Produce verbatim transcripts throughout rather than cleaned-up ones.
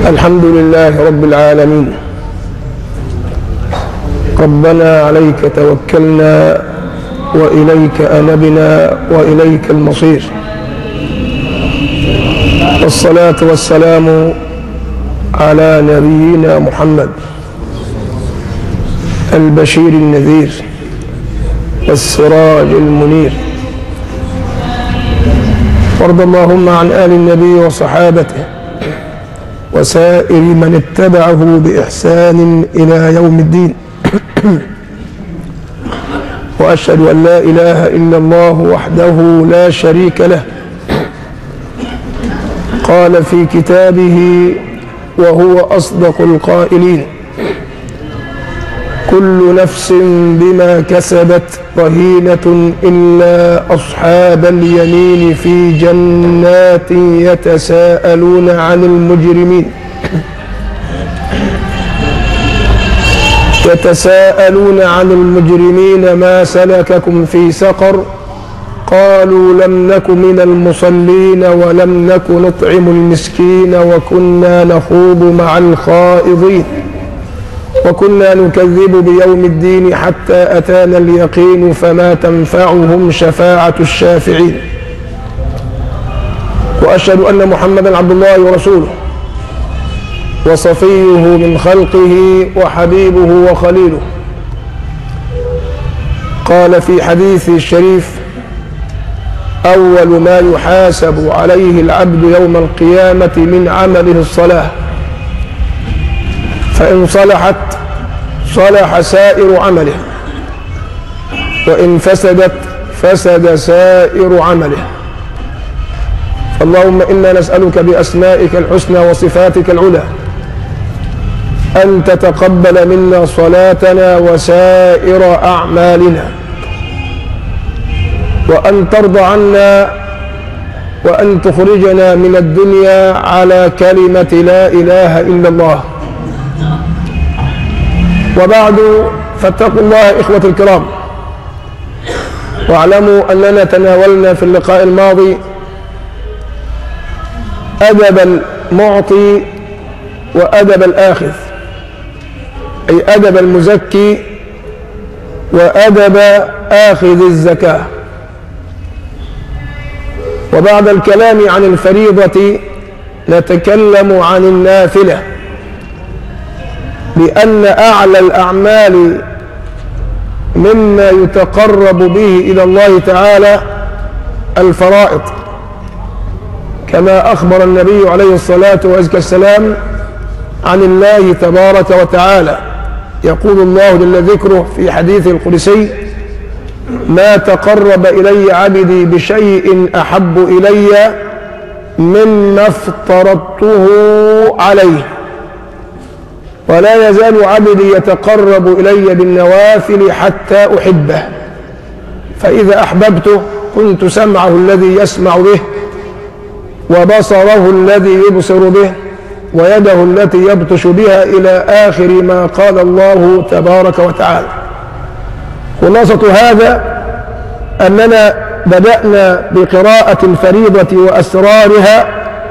الحمد لله رب العالمين. ربنا عليك توكلنا وإليك أنبنا وإليك المصير، والصلاة والسلام على نبينا محمد البشير النذير والسراج المنير. وارض اللهم عن آل النبي وصحابته وسائر من اتبعه بإحسان إلى يوم الدين. وأشهد أن لا إله إلا الله وحده لا شريك له، قال في كتابه وهو أصدق القائلين: كل نفس بما كسبت رهينة إلا أصحاب اليمين في جنات يتساءلون عن المجرمين يتساءلون عن المجرمين ما سلككم في سقر؟ قالوا لم نك من المصلين ولم نك نطعم المسكين وكنا نخوض مع الخائضين وكنا نكذب بيوم الدين حتى أتانا اليقين فما تنفعهم شفاعة الشافعين. وأشهد أن محمدا عبد الله ورسوله وصفيه من خلقه وحبيبه وخليله. قال في حديثه الشريف: أول ما يحاسب عليه العبد يوم القيامة من عمله الصلاة، فإن صلحت صلح سائر عمله، وإن فسدت فسد سائر عمله. اللهم إنا نسألك بأسمائك الحسنى وصفاتك العلى أن تتقبل منا صلاتنا وسائر أعمالنا، وأن ترضى عنا، وأن تخرجنا من الدنيا على كلمة لا إله إلا الله. وبعد، فاتقوا الله إخوة الكرام، واعلموا أننا تناولنا في اللقاء الماضي أدب المعطي وأدب الآخذ، أي أدب المزكي وأدب آخذ الزكاة. وبعد الكلام عن الفريضة نتكلم عن النافلة، لأن أعلى الأعمال مما يتقرب به إلى الله تعالى الفرائض، كما أخبر النبي عليه الصلاة والسلام عن الله تبارك وتعالى. يقول الله جل ذكره في حديث القدسي: ما تقرب إلي عبدي بشيء أحب إلي مما افترضته عليه، ولا يزال عبدي يتقرب إلي بالنوافل حتى أحبه، فإذا أحببته كنت سمعه الذي يسمع به، وبصره الذي يبصر به، ويده التي يبطش بها، إلى آخر ما قال الله تبارك وتعالى. خلاصة هذا أننا بدأنا بقراءة الفريضة وأسرارها،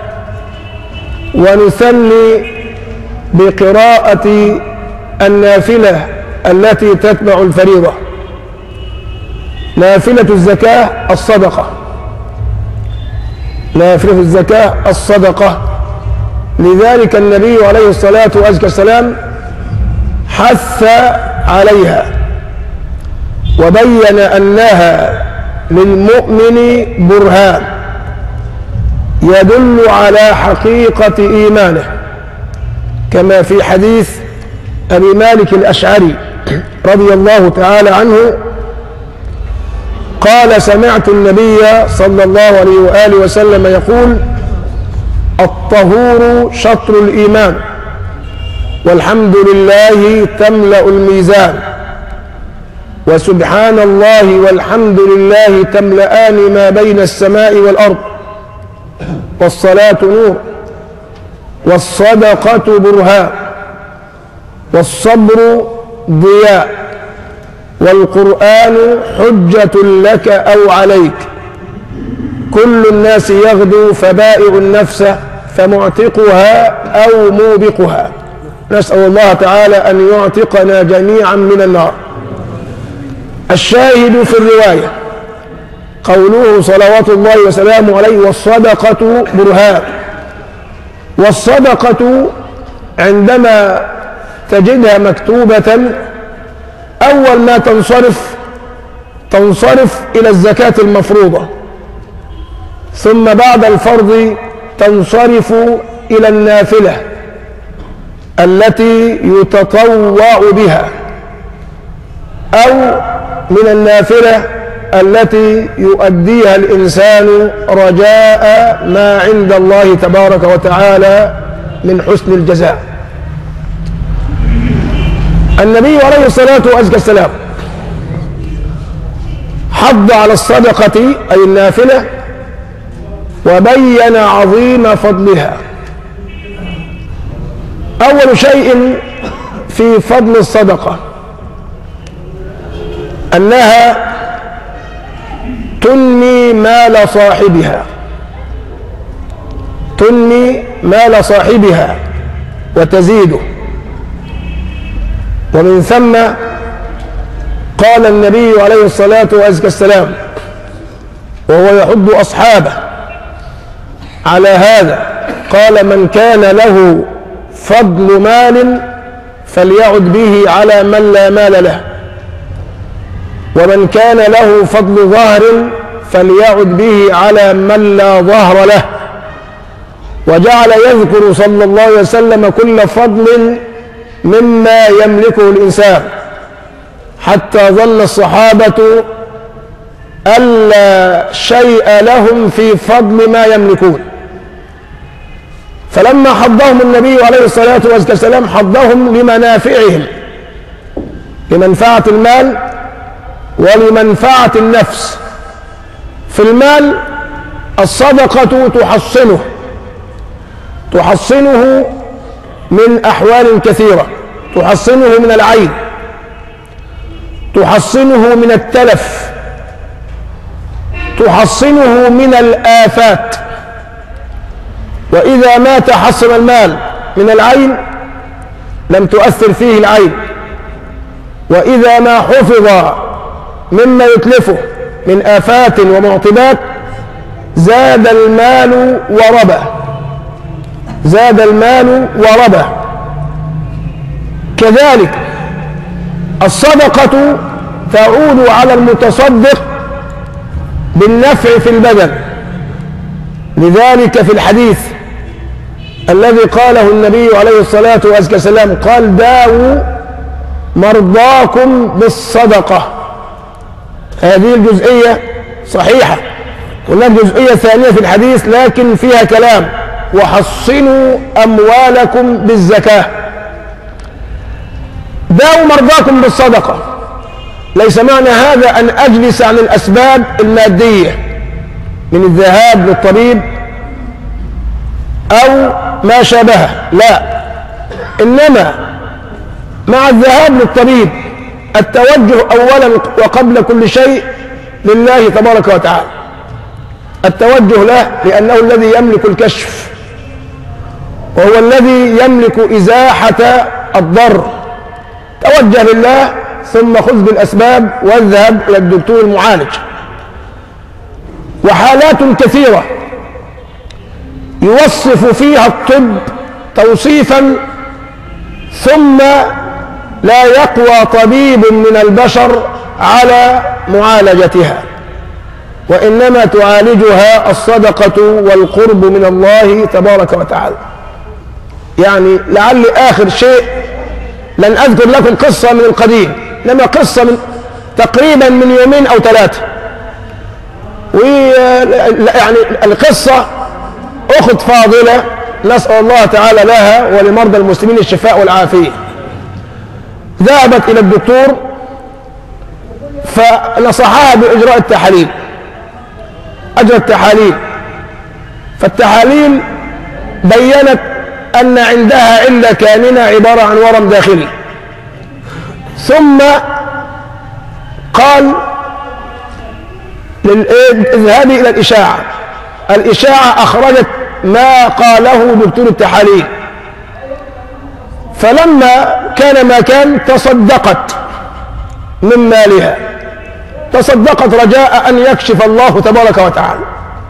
ونثني بقراءة النافلة التي تتبع الفريضة. نافلة الزكاة الصدقة، نافلة الزكاة الصدقة. لذلك النبي عليه الصلاة والسلام حث عليها، وبين أنها للمؤمن برهان يدل على حقيقة إيمانه، كما في حديث أبي مالك الأشعري رضي الله تعالى عنه قال: سمعت النبي صلى الله عليه وآله وسلم يقول: الطهور شطر الإيمان، والحمد لله تملأ الميزان، وسبحان الله والحمد لله تملأان ما بين السماء والأرض، والصلاة نور، والصدقة برهان، والصبر ضياء، والقرآن حجة لك أو عليك. كل الناس يغدو فبائع النفس فمعتقها أو موبقها. نسأل الله تعالى أن يعتقنا جميعا من النار. الشاهد في الرواية قوله صلوات الله وسلامه عليه: والصدقة برهان. والصدقة عندما تجدها مكتوبة أول ما تنصرف تنصرف إلى الزكاة المفروضة، ثم بعد الفرض تنصرف إلى النافلة التي يتطوع بها، أو من النافلة التي يؤديها الإنسان رجاء ما عند الله تبارك وتعالى من حسن الجزاء. النبي عليه الصلاة والسلام حض على الصدقة أي النافلة، وبين عظيم فضلها. أول شيء في فضل الصدقة أنها تنمي مال صاحبها تنمي مال صاحبها وتزيده. ومن ثم قال النبي عليه الصلاة والسلام وهو يحض أصحابه على هذا، قال: من كان له فضل مال فليعد به على من لا مال له، ومن كان له فضل ظهر فليعد به على من لا ظهر له. وجعل يذكر صلى الله عليه وسلم كل فضل مما يملكه الإنسان، حتى ظن الصحابة ألا شيء لهم في فضل ما يملكون. فلما حضهم النبي عليه الصلاة والسلام حضهم لمنافعهم، لمنفعة المال ولمنفعة النفس. في المال الصدقة تحصنه تحصنه من أحوال كثيرة، تحصنه من العين، تحصنه من التلف، تحصنه من الآفات. وإذا ما تحصن المال من العين لم تؤثر فيه العين، وإذا ما حفظ مما يتلفه من آفات ومعطبات زاد المال وربى زاد المال وربى. كذلك الصدقة تعود على المتصدق بالنفع في البدن. لذلك في الحديث الذي قاله النبي عليه الصلاة والسلام قال: داووا مرضاكم بالصدقة. هذه الجزئية صحيحة. هناك جزئية ثانية في الحديث لكن فيها كلام: وحصنوا أموالكم بالزكاة. داووا مرضاكم بالصدقة. ليس معنى هذا أن أجلس عن الأسباب المادية من الذهاب للطبيب أو ما شابهه، لا، إنما مع الذهاب للطبيب التوجه أولا وقبل كل شيء لله تبارك وتعالى. التوجه له لأنه الذي يملك الكشف، وهو الذي يملك إزاحة الضر. توجه لله ثم خذ بالأسباب واذهب إلى الدكتور المعالج. وحالات كثيرة يوصف فيها الطب توصيفا ثم لا يقوى طبيب من البشر على معالجتها، وإنما تعالجها الصدقة والقرب من الله تبارك وتعالى. يعني لعل آخر شيء لن أذكر لكم قصة من القديم، إنما قصة من تقريبا من يومين أو ثلاثة. ويعني القصة أخت فاضلة نسأل الله تعالى لها ولمرضى المسلمين الشفاء والعافية، ذهبت إلى الدكتور فنصحها بإجراء التحاليل. أجرت تحاليل، فالتحاليل بيّنت أن عندها علة كامنة عبارة عن ورم داخلي. ثم قال اذهبي إلى الإشاعة. الإشاعة أخرجت ما قاله دكتور التحاليل. فلما كان ما كان تصدقت من مالها، تصدقت رجاء أن يكشف الله تبارك وتعالى.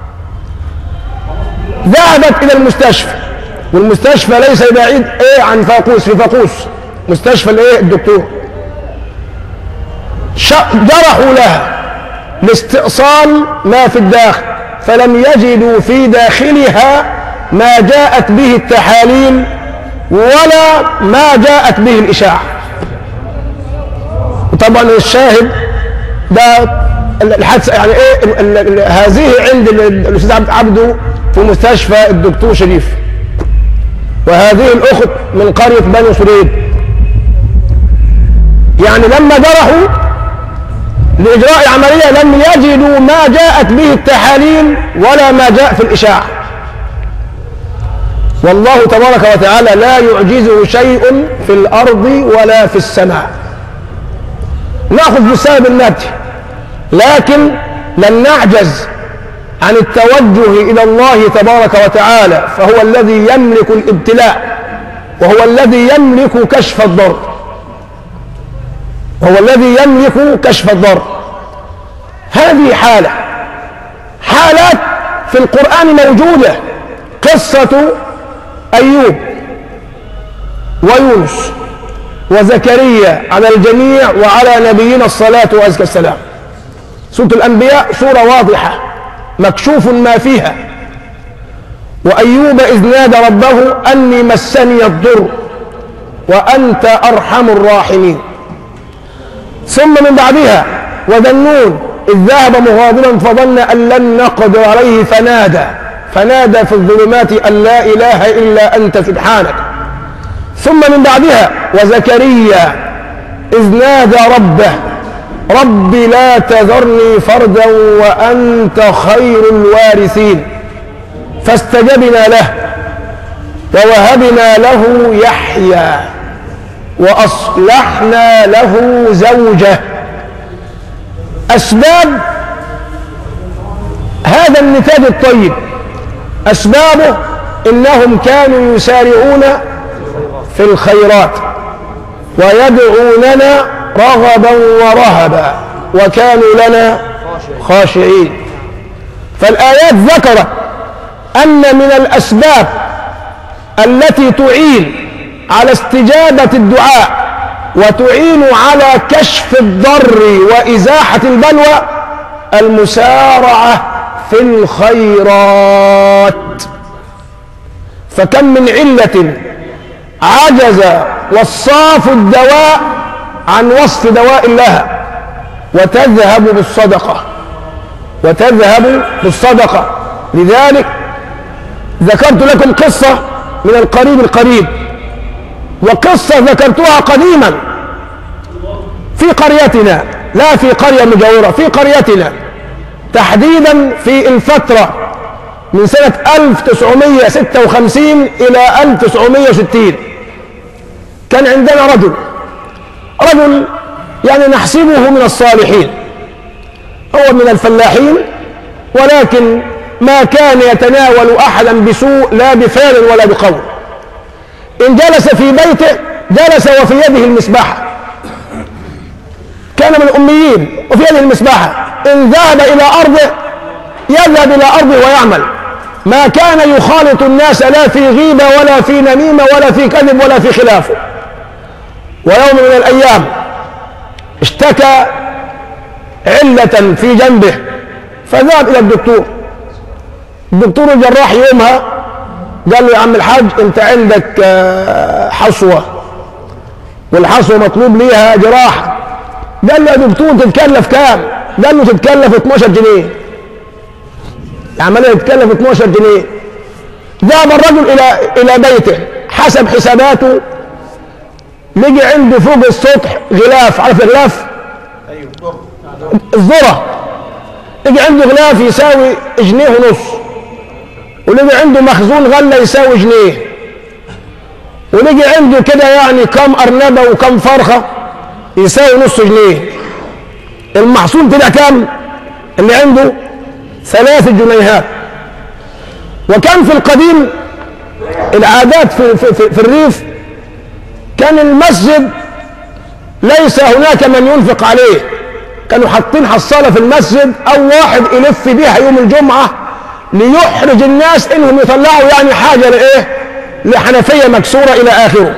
ذهبت إلى المستشفى، والمستشفى ليس بعيد إيه عن فاقوس، في فاقوس مستشفى الإيه الدكتور. جرحوا لها لاستئصال ما في الداخل، فلم يجدوا في داخلها ما جاءت به التحاليل ولا ما جاءت به الإشاعة. وطبعا الشاهد ده الحادثة يعني ايه هذه عند الأستاذ عبده في مستشفى الدكتور شريف، وهذه الأخت من قرية بني سريد. يعني لما جرحوا لإجراء العملية لم يجدوا ما جاءت به التحاليل ولا ما جاء في الإشاعة. والله تبارك وتعالى لا يعجزه شيء في الأرض ولا في السماء. نأخذ بالسبب المادي، لكن لن نعجز عن التوجه إلى الله تبارك وتعالى، فهو الذي يملك الابتلاء، وهو الذي يملك كشف الضر، وهو الذي يملك كشف الضر. هذه حالة حالات في القرآن موجودة، قصة أيوب ويونس وزكريا على الجميع وعلى نبينا الصلاة وأزكى السلام. سورة الأنبياء سورة واضحة مكشوف ما فيها. وأيوب إذ نادى ربه أني مسني الضر وأنت أرحم الراحمين. ثم من بعدها وذنون إذ ذهب مغاضبا فظن أن لن نقدر عليه فنادى فنادى في الظلمات أن لا إله إلا أنت سبحانك. ثم من بعدها وزكريا إذ نادى ربه رب لا تذرني فردا وأنت خير الوارثين فاستجبنا له ووهبنا له يحيى وأصلحنا له زوجه. أسباب هذا النتاج الطيب أسبابه إنهم كانوا يسارعون في الخيرات ويدعوننا رغبا ورهبا وكانوا لنا خاشعين. فالآيات ذكرت أن من الأسباب التي تعين على استجابة الدعاء وتعين على كشف الضر وإزاحة البلوى المسارعة في الخيرات. فكم من علة عجز وصاف الدواء عن وصف دواء لها وتذهب بالصدقة وتذهب بالصدقة. لذلك ذكرت لكم قصة من القريب القريب، وقصة ذكرتها قديما في قريتنا، لا في قرية مجاورة، في قريتنا تحديدا في الفترة من سنة ألف وتسعمائة وستة وخمسين إلى ألف وتسعمائة وستين. كان عندنا رجل رجل يعني نحسبه من الصالحين، هو من الفلاحين، ولكن ما كان يتناول أحدا بسوء لا بفعل ولا بقول. إن جلس في بيته جلس وفي يده المسبحة، كان من الأميين وفي يده المسبحة. إن ذهب إلى أرضه يذهب إلى أرضه ويعمل، ما كان يخالط الناس لا في غيبة ولا في نميمة ولا في كذب ولا في خلافه. ويوم من الأيام اشتكى علة في جنبه فذهب إلى الدكتور. الدكتور الجراح يومها قال له يا عم الحاج أنت عندك حصوة، والحصوة مطلوب ليها جراحة. قال له يا دكتور تتكلف كام؟ قال له تتكلف اثناشر جنيه. العملية تتكلف اثناشر جنيه. ذهب الرجل إلى إلى بيته، حسب حساباته لقي عنده فوق السطح غلاف، عارف الغلاف؟ ايوه الذرة. لقي عنده غلاف يساوي جنيه ونص، ولقي عنده مخزون غلة يساوي جنيه، ولقي عنده كده يعني كم أرنبة وكم فرخة يساوي نص جنيه. المحصول طلع كام؟ اللي عنده ثلاث جنيهات. وكان في القديم العادات في, في, في, في الريف، كان المسجد ليس هناك من ينفق عليه، كانوا حاطين حصالة في المسجد أو واحد يلف بيها يوم الجمعة ليحرج الناس إنهم يطلعوا يعني حاجة لإيه، لحنفية مكسورة إلى آخره.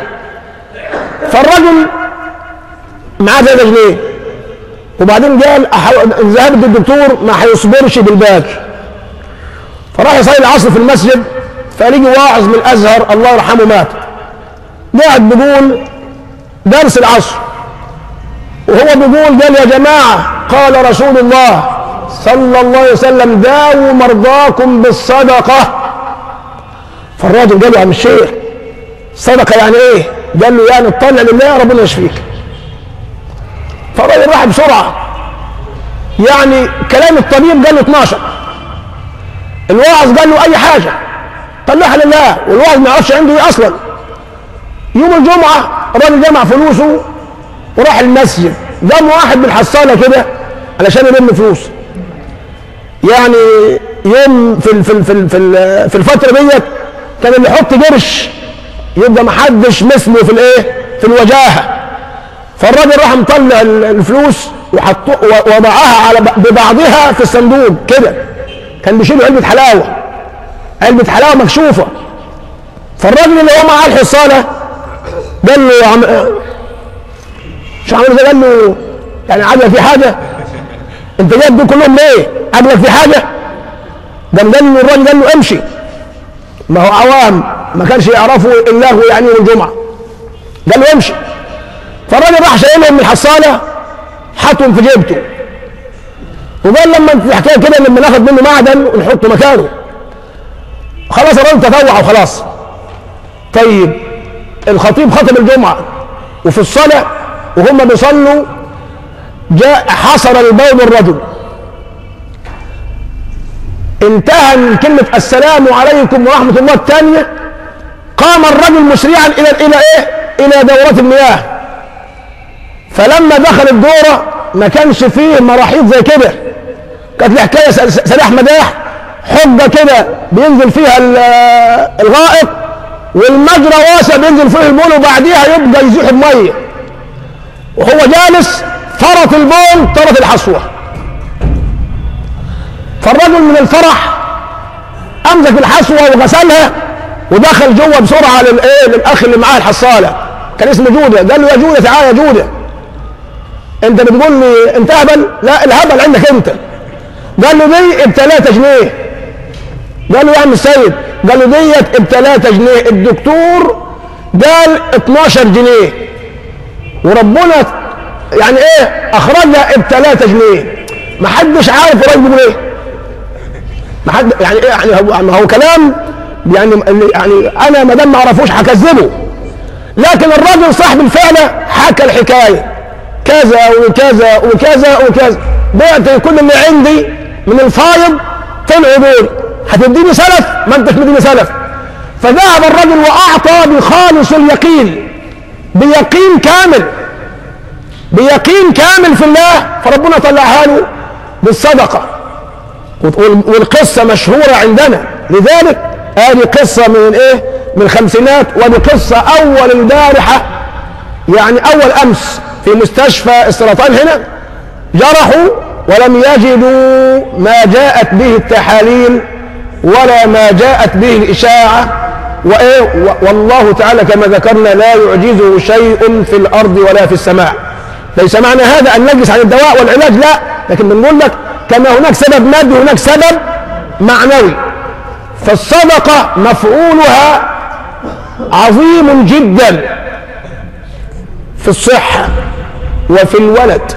فالرجل معاه ثلاثة جنيه، وبعدين قال ذهبت للدكتور ما هيصبرش بالباقي، فراح يصلي العصر في المسجد، فليجي واعظ من الازهر الله يرحمه مات، قاعد بيقول درس العصر، وهو بيقول قال يا جماعه قال رسول الله صلى الله عليه وسلم داووا مرضاكم بالصدقه. فالراجل قال له يا عم الشيخ صدقه يعني ايه؟ قال له يعني اطلع لله ربنا يشفيك. فالراجل راح بسرعه، يعني كلام الطبيب قال له اتناشر، الواعظ قال له اي حاجه طلعها لله، والواعظ ما يعرفش عنده ايه اصلا. يوم الجمعه الراجل جمع فلوسه وراح المسجد، قام واحد بالحصاله كده علشان يلم فلوس. يعني يوم في في في في, في الفتره ديت كان اللي يحط قرش يبقى ما حدش مثله في الايه، في الوجاهه. فالراجل راح مطلع الفلوس وحطوا ووضعها على ببعضها في الصندوق كده، كان بيشيل علبه حلاوه، علبه حلاوه مكشوفه. فالراجل اللي هو معاه الحصاله قال له عم... شو عامل ده؟ قال له يعني عجلك في حاجه؟ انت جايب دول كلهم ليه؟ عجلك في حاجه؟ قام قال له الراجل قال له امشي، ما هو عوام ما كانش يعرفوا الا هو يعني يوم الجمعه. قال له امشي. فالراجل راح شايلهم من الحصاله حطهم في جيبته، وقال لما انت الحكايه كده لما ناخد منه معدن ونحطه مكانه. خلاص الراجل تطوع وخلاص. طيب الخطيب خطب الجمعه وفي الصلاه وهم بيصلوا جاء حصر البول الرجل، انتهى من كلمه السلام عليكم ورحمه الله الثانيه، قام الرجل مسرعا الى الى ايه؟ الى دوره المياه. فلما دخل الدوره ما كانش فيه مراحيض زي كده، كانت الحكايه سلاح مداح، حجه كده بينزل فيها الغائط، والمجرى واسع بينزل فيه البول وبعديها يبقى يزيح الميه، وهو جالس فرط البول طرت الحصوه. فالرجل من الفرح امسك الحصوه وغسلها ودخل جوه بسرعه للايه، للاخ اللي معاه الحصاله كان اسمه جوده، قال له يا جوده تعالى يا جوده، انت بتقول لي انت هبل؟ لا الهبل عندك انت. قال له دي ب ثلاثة جنيه. قال له يا عم السيد، قال له ديت ب ثلاثة جنيه، الدكتور قال اتناشر جنيه، وربنا يعني ايه اخرجها ب ثلاثة جنيه. ما حدش عارف الراجل بيقول ايه، ما حد يعني ايه، يعني هو, هو كلام يعني يعني انا ما دام ما اعرفوش هكذبه. لكن الراجل صاحب الفعله حكى الحكايه كذا وكذا وكذا وكذا، بعت كل اللي عندي من الفايض طلعوا دول، هتديني سلف؟ ما انتش مديني سلف. فذهب الرجل واعطى بخالص اليقين، بيقين كامل، بيقين كامل في الله، فربنا طلعها له بالصدقه. والقصه مشهوره عندنا، لذلك هذه قصه من ايه؟ من الخمسينات، ودي قصه اول البارحه يعني اول امس في مستشفى السرطان هنا، جرحوا ولم يجدوا ما جاءت به التحاليل ولا ما جاءت به الإشاعة، وإيه والله تعالى كما ذكرنا لا يعجزه شيء في الأرض ولا في السماء. ليس معنى هذا أن نجلس عن الدواء والعلاج، لا، لكن بنقول لك كما هناك سبب مادي هناك سبب معنوي. فالصدقة مفعولها عظيم جدا في الصحة وفي الولد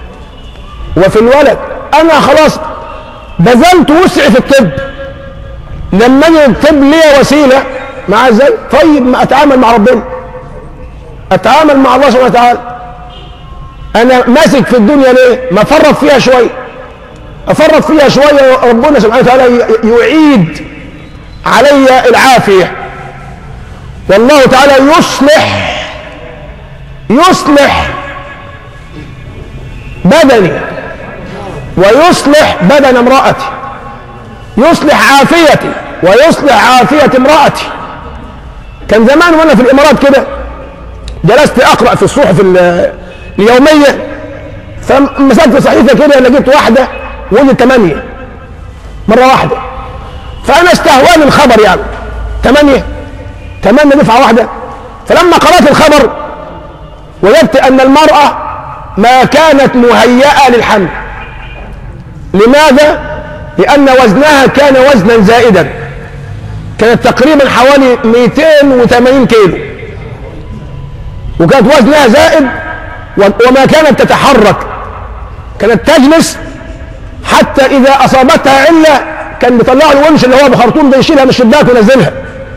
وفي الولد. أنا خلاص بذلت وسعي في الطب، لما أجي الطب لي وسيلة مع ازاي؟ طيب ما أتعامل مع ربنا، أتعامل مع الله سبحانه وتعالى. أنا ماسك في الدنيا ليه؟ ما أفرط فيها شوية، أفرط فيها شوية ربنا سبحانه وتعالى يعيد علي العافية، والله تعالى يصلح يصلح بدني ويصلح بدن امرأتي. يصلح عافيتي ويصلح عافية امرأتي. كان زمان وانا في الامارات كده جلست اقرأ في الصحف اليومية، فمسكت صحيفة كده لقيت واحدة ولد ثمانية مرة واحدة، فانا استهواني الخبر يعني ثمانية ثمانية دفعة واحدة. فلما قرأت الخبر وجدت ان المرأة ما كانت مهيئة للحمل. لماذا؟ لان وزنها كان وزنا زائدا، كانت تقريبا حوالي مئتين وثمانين كيلو، وكانت وزنها زائد، وما كانت تتحرك، كانت تجلس، حتى اذا اصابتها علة كان بيطلعوا الونش اللي هو بخرطوم ده يشيلها من الشباك وينزلها.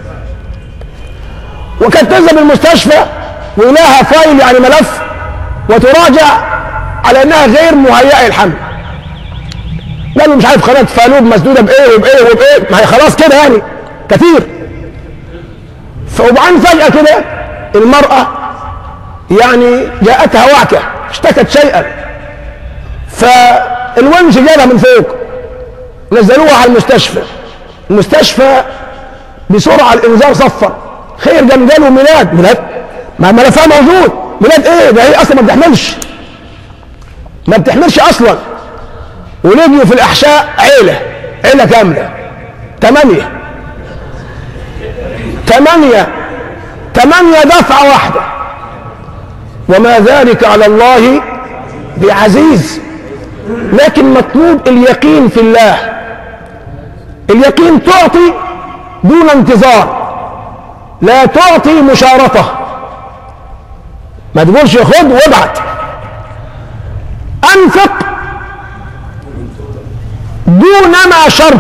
وكانت تذهب المستشفى ولها فايل يعني ملف وتراجع على انها غير مهيئة للحمل. قالوا مش عارف قناة فالوب مسدودة بايه وبايه وبايه، ما هي خلاص كده يعني كثير. فوبعدين فجأة كده المرأة يعني جاءتها وعكة، اشتكت شيئا، فالونش جالها من فوق، نزلوها على المستشفى. المستشفى بسرعة الانذار صفر، خير ده جاله ميلاد. ميلاد ما ملفها موجود، ميلاد ايه ده؟ هي اصلا ما بتحملش ما بتحملش اصلا. ولجوا في الاحشاء عيلة عيلة كاملة ثمانية ثمانية ثمانية دفعة واحدة، وما ذلك على الله بعزيز. لكن مطلوب اليقين في الله، اليقين تعطي دون انتظار، لا تعطي مشارطة. ما تقولش خد وابعت. انفق دون ما شرط،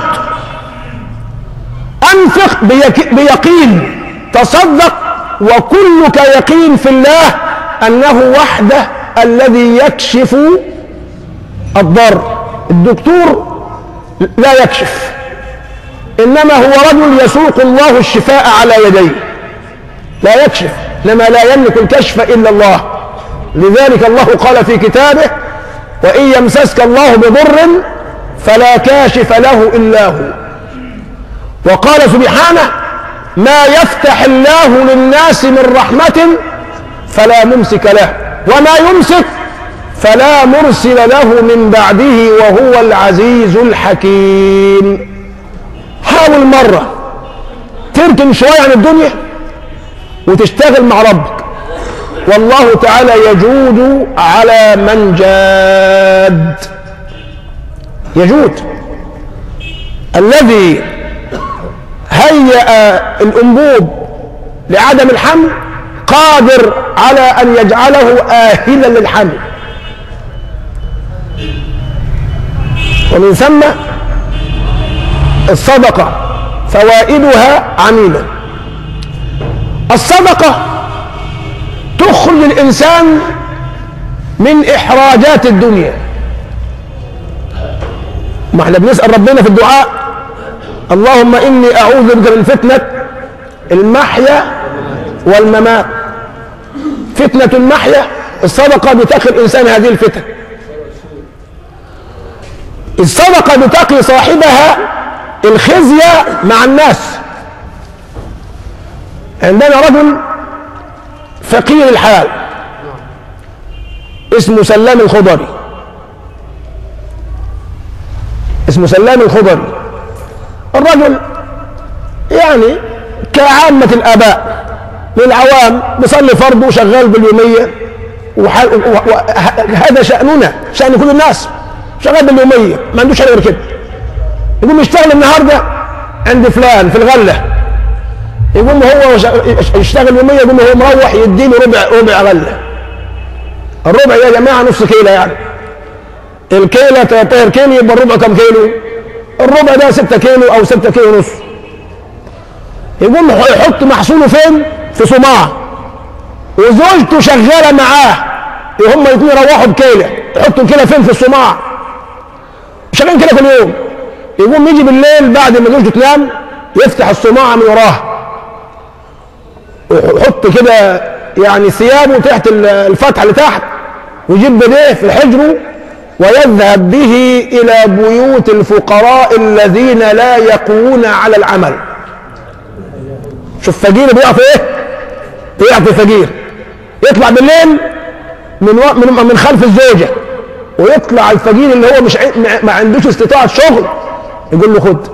انفق بيقين، تصدق وكلك يقين في الله انه وحده الذي يكشف الضر. الدكتور لا يكشف، انما هو رجل يسوق الله الشفاء على يديه، لا يكشف، انما لا يملك الكشف الا الله. لذلك الله قال في كتابه: وان يمسسك الله بضر فلا كاشف له الا هو. وقال سبحانه: ما يفتح الله للناس من رحمة فلا ممسك له، وما يمسك فلا مرسل له من بعده، وهو العزيز الحكيم. حاول مرة تركن شوية عن الدنيا وتشتغل مع ربك، والله تعالى يجود على من جاد. يجود. الذي هيأ الأنبوب لعدم الحمل قادر على أن يجعله آهلا للحمل. ومن ثم الصدقة فوائدها عميمة. الصدقة تخرج الإنسان من إحراجات الدنيا. ما احنا بنسأل ربنا في الدعاء: اللهم إني أعوذ بك من فتنة المحيا والممات. فتنة المحيا، الصدقة بتقي الإنسان هذه الفتن. الصدقة بتقي صاحبها الخزي مع الناس. عندنا رجل فقير الحال اسمه سلام الخضري، اسمه سلام الخضري. الرجل يعني كعامة الآباء للعوام، بيصلي فرض وشغال باليومية، وهذا شأننا، شأن كل الناس، شغال باليومية، ما عندوش حاجة غير كده. يقوم يشتغل النهارده عند فلان في الغلة، يقوم هو يشتغل يومية، يقوم هو مروح يديله ربع ربع غلة. الربع يا جماعة نص كيلو، يعني الكيلة تلتاشر كيلو، يبقى الربع كم كيلو؟ الربع ده ستة كيلو أو ستة كيلو ونص. يقوم يحط محصوله فين؟ في صماع، وزوجته شغالة معاه، هم الاثنين يروحوا بكيلة، يحطوا الكيلة فين؟ في الصماع، شغالين كده كل يوم. يقوم يجي بالليل بعد ما زوجته تنام يفتح الصماعة من وراها، ويحط كده يعني ثيابه تحت الفتحة اللي تحت، ويجيب بديه في حجره ويذهب به إلى بيوت الفقراء الذين لا يقوون على العمل. شوف فقير بيعطي ايه؟ بيعطي فقير. يطلع بالليل من من من خلف الزوجة، ويطلع الفقير اللي هو مش ما عندوش استطاعة شغل يقول له خد.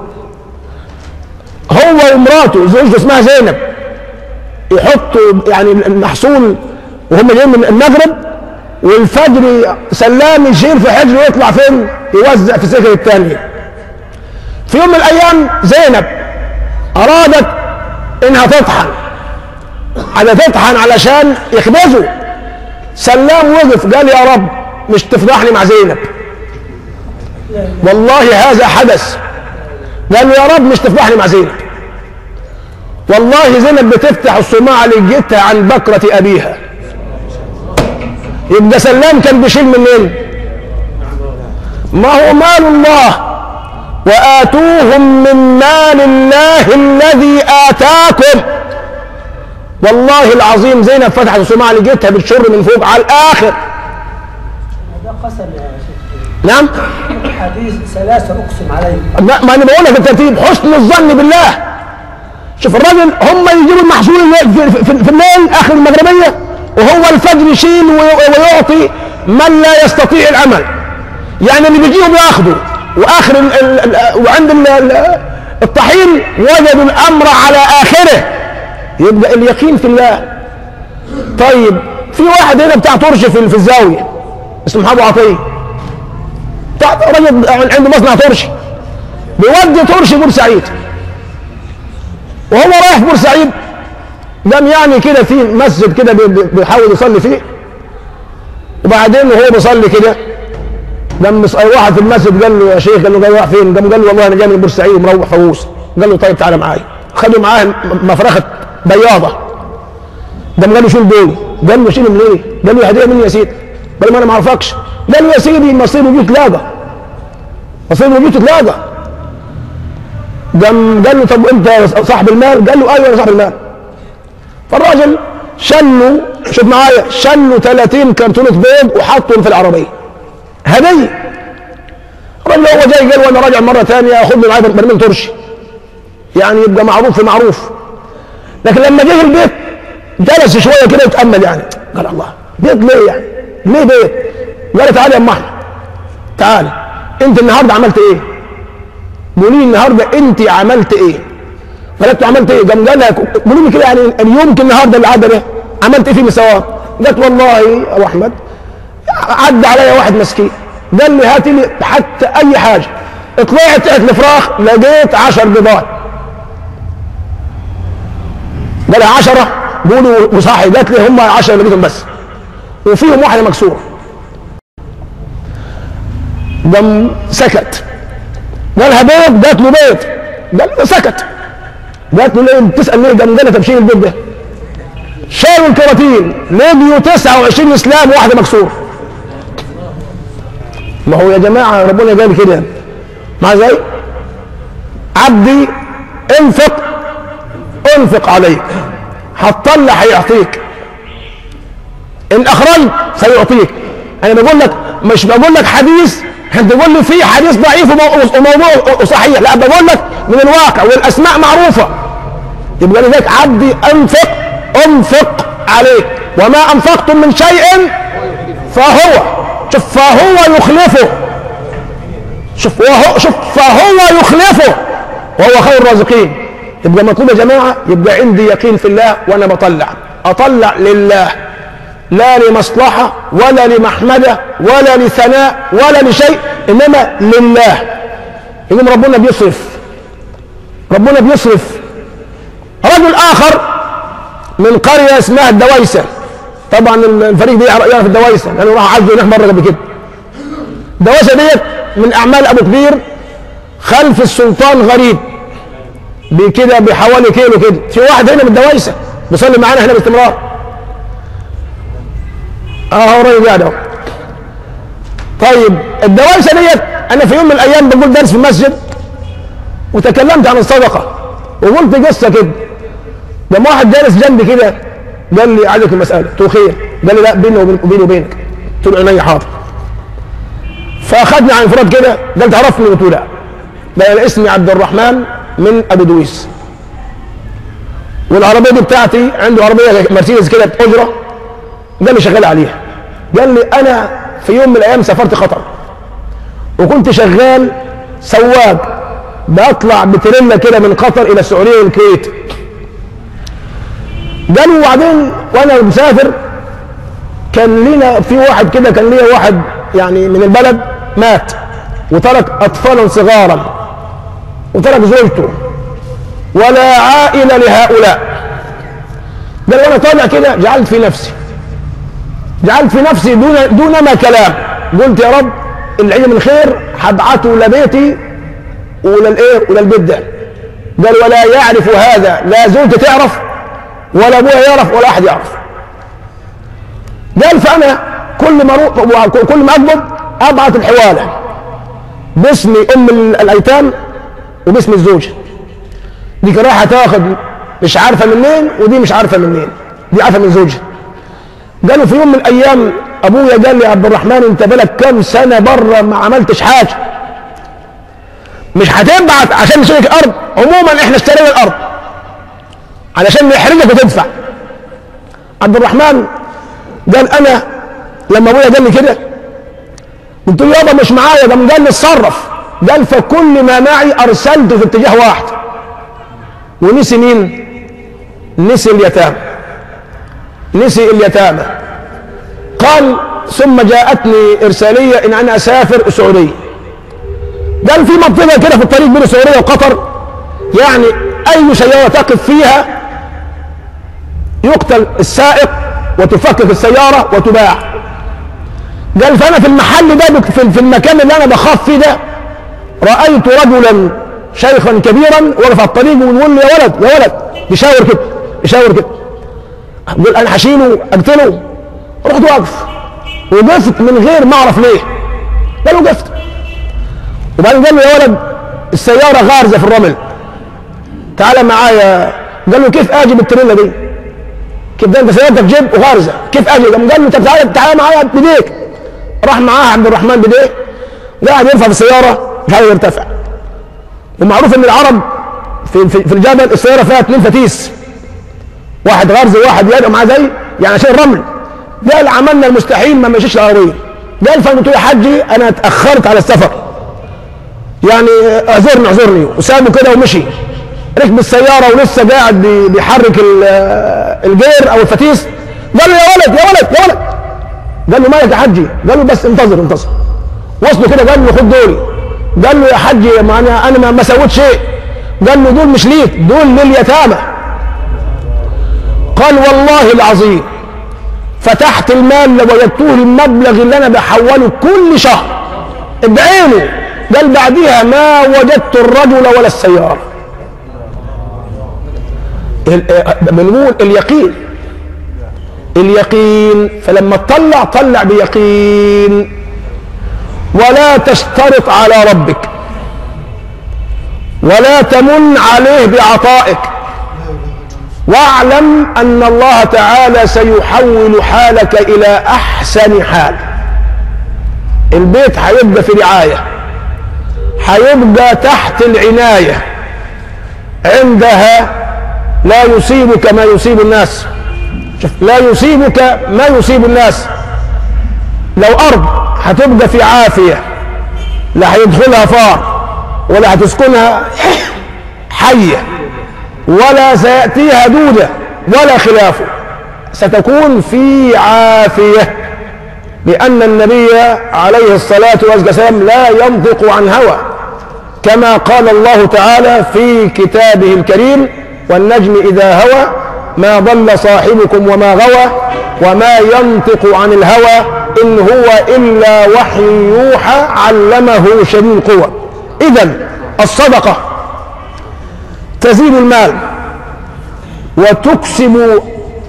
هو ومراته زوجته اسمها زينب يحطوا يعني المحصول وهم جايين من المغرب، والفجر سلام يشيل في حجره ويطلع فين؟ يوزع في سكن الثانية. في يوم من الأيام زينب أرادت إنها تطحن، على تطحن علشان يخبزوا. سلام وقف قال يا رب مش تفضحني مع زينب، والله هذا حدث. قال له يا رب مش تفضحني مع زينب، والله زينب بتفتح الصماعة لجيتها عن بكرة أبيها. يبقى سلام كان بيشيل منين؟ ما هو مال الله، وآتوهم من مال الله الذي آتاكم. والله العظيم زينب فتحت الصماعة لجيتها بتشر من فوق على الآخر. هذا قسم يا شيخ. نعم؟ حديث ثلاثة أقسم عليه. ما أنا بقول لك الترتيب، حسن الظن بالله. شوف الراجل هم يجيبوا المحصول في, في, في الليل آخر المغربية، وهو الفجر يشيل ويعطي من لا يستطيع العمل. يعني اللي بيجيهم بياخدوا، واخر ال ال ال وعند ال الطحين وجدوا الامر على اخره. يبقى اليقين في الله. طيب في واحد هنا بتاع ترش في, في الزاويه اسمه محمد عطيه، بتاع راجل عنده مصنع ترش، بيودي ترش بورسعيد. وهو رايح بورسعيد قام يعني كده في مسجد كده بيحاول يصلي فيه، وبعدين وهو بيصلي كده قام واحد في المسجد قال له يا شيخ، قال له جاي رايح فين؟ قام قال له والله انا جاي من بورسعيد ومروح فووس. قال له طيب تعالى معايا. خدوا معاه مفرخه بياضه. قام قال له شيل دول. قال له شيل من ايه؟ قال له هديه مني يا سيدي. قال له ما انا ما اعرفكش. قال له يا سيدي مصير وجوه تلاقى، مصير وجوه تلاقى. قام قال له طب انت صاحب المال؟ قال له ايوه انا صاحب المال. فالراجل شلوا، شوف معايا، شلوا ثلاثين كرتونه بيض وحطهم في العربيه هديه. الراجل هو جاي قال وانا راجع مره ثانيه اخذ لي معايا برميل ترشي، يعني يبقى معروف في معروف. لكن لما جه البيت جلس شويه كده يتامل، يعني قال الله بيض ليه يعني؟ ليه بيض؟ قال تعالى يا ام احمد تعالى، انت النهارده عملت ايه؟ قولي لي النهارده انت عملت ايه؟ قالت له عملت ايه؟ قام قال لها قولي لي كده يعني اليوم النهارده اللي عدى ده عملت ايه في مساواه؟ قالت والله يا ابو احمد عدى عليا واحد مسكين قال لي هات لي حتى اي حاجه. طلعت تحت الفراخ لقيت عشر بيضات. قال عشرة قولوا وصاحي. قالت لي هم عشرة لقيتهم بس وفيهم واحده مكسوره. قام سكت. قالها بيض؟ قالت له بيض. قال له سكت. قالت له ليه بتسال ليه؟ قام قال لها طب شيل البيض ده. شالوا الكراتين لقيوا تسعة وعشرين اسلام واحده مكسوره. ما هو يا جماعه ربنا قال كده مع زي عبدي انفق انفق عليك، هتطلع هيعطيك، ان اخرجت سيعطيك. انا بقول لك مش بقول لك حديث انت تقول لي في حديث ضعيف وموضوع صحيح، لا بقول لك من الواقع والاسماء معروفه. يبقى لذلك عبدي انفق انفق عليك، وما انفقتم من شيء فهو شوف فهو يخلفه. شوف وهو شوف فهو يخلفه وهو خير الرازقين. يبقى مطلوب يا جماعه يبقى عندي يقين في الله، وانا بطلع اطلع لله، لا لمصلحه ولا لمحمده ولا لثناء ولا لشيء، انما لله. يقوم ربنا بيصرف، ربنا بيصرف. رجل اخر من قريه اسمها الدويسه، طبعا الفريق دي يعرف الدويسه لانه راح عزوا هناك مره قبل كده. الدويسه ديت من اعمال ابو كبير خلف السلطان غريب بكده بحوالي كيلو كده. في واحد هنا من الدويسه بيصلي معانا هنا باستمرار. اه راجل قاعد اهو. طيب الدويسه ديت انا في يوم من الايام بقول درس في المسجد وتكلمت عن الصدقه وقلت قصه كده. لما واحد جالس جنبي كده قال لي عايزك المساله، قلت له خير. قال لي لا بيني وبيني وبينك. قلت له عيني حاضر. فاخدني عن انفراد كده، قال تعرفني؟ قلت له لا. قال انا اسمي عبد الرحمن من ابو دويس، والعربيه دي بتاعتي، عنده عربيه مرسيدس كده باجره، قال لي شغال عليها. قال لي انا في يوم من الايام سافرت قطر وكنت شغال سواق، بطلع بتريلا كده من قطر الى السعوديه والكويت. قالوا وبعدين وانا مسافر كان لنا في واحد كده، كان ليا واحد يعني من البلد مات وترك اطفالا صغارا وترك زوجته ولا عائله لهؤلاء. قال وانا طالع كده جعلت في نفسي جعلت في نفسي دون دون ما كلام، قلت يا رب العلم الخير هبعته لبيتي وللايه وللبيت ده. قال ولا يعرف هذا، لا زوجتي تعرف ولا ابويا يعرف ولا احد يعرف. قال فانا كل ما اروح كل ما اقبض ابعت الحواله باسم ام الايتام وباسم الزوجه. دي كان رايحه تاخد مش عارفه منين، ودي مش عارفه منين، دي عارفه من زوجها. قالوا في يوم من الايام ابويا قال لي يا عبد الرحمن انت بالك كم سنه بره ما عملتش حاجه، مش هتبعت عشان نشترك ارض؟ عموما احنا اشترينا الارض علشان نحرجك وتدفع. عبد الرحمن قال انا لما ابويا قال لي كده قلت له يابا مش معايا، ده قال لي اتصرف. قال فكل ما معي ارسلته في اتجاه واحد، ونسي مين؟ نسي اليتامى، نسي اليتامى. قال ثم جاءتني ارساليه ان انا اسافر السعوديه. قال في منطقه كده في الطريق بين السعوديه وقطر يعني اي سياره تقف فيها يقتل السائق وتفكك السياره وتباع. قال فانا في المحل ده في المكان اللي انا بخاف فيه ده رايت رجلا شيخا كبيرا وقف على الطريق ويقول لي يا ولد يا ولد، يشاور كده يشاور كده. قال انا هشيله اقتله. رحت واقف وقفت من غير ما اعرف ليه. قال له وقفت، وبعدين قال له يا ولد السياره غارزه في الرمل تعالى معايا. قال له كيف اجي بالتريلا دي؟ كيف ده انت سيارتك جيب وغارزه كيف اجي؟ قال له طب تعالى تعالى معايا بايديك. راح معاه عبد الرحمن بايديه، قاعد يرفع في السياره مش عارف يرتفع. ومعروف ان العرب في في الجبل السياره فيها اثنين فتيس، واحد غرز وواحد يبقى معاه زي يعني عشان الرمل. قال عملنا المستحيل ما مشيش العربيه. قال فقلت له يا حجي انا اتاخرت على السفر يعني اعذرني اعذرني، وسابه كده ومشي. ركب السياره ولسه قاعد بيحرك الجير او الفتيس. قال له يا ولد يا ولد يا ولد. قال له مالك يا حجي؟ قال له بس انتظر انتظر. وصلوا كده قال له خد دوري. قال له يا حجي ما انا انا ما سويت شيء. قال له دول مش ليك، دول لليتامى. قال والله العظيم فتحت المال لوجدته المبلغ اللي انا بحوله كل شهر بعينه. قال بعديها ما وجدت الرجل ولا السياره. بنقول اليقين اليقين فلما تطلع طلع بيقين، ولا تشترط على ربك ولا تمن عليه بعطائك، واعلم ان الله تعالى سيحول حالك الى احسن حال. البيت هيبقى في رعايه، هيبقى تحت العنايه، عندها لا يصيبك ما يصيب الناس. شوف لا يصيبك ما يصيب الناس. لو ارض هتبقى في عافيه لا هيدخلها فار ولا هتسكنها حيه ولا سياتيها دوده ولا خلافه، ستكون في عافيه، لان النبي عليه الصلاه والسلام لا ينطق عن هوى، كما قال الله تعالى في كتابه الكريم والنجم اذا هوى ما ضل صاحبكم وما غوى وما ينطق عن الهوى إن هو إلا وحي يوحى علمه شديد القوى. إذن الصدقة تزيد المال وتكسب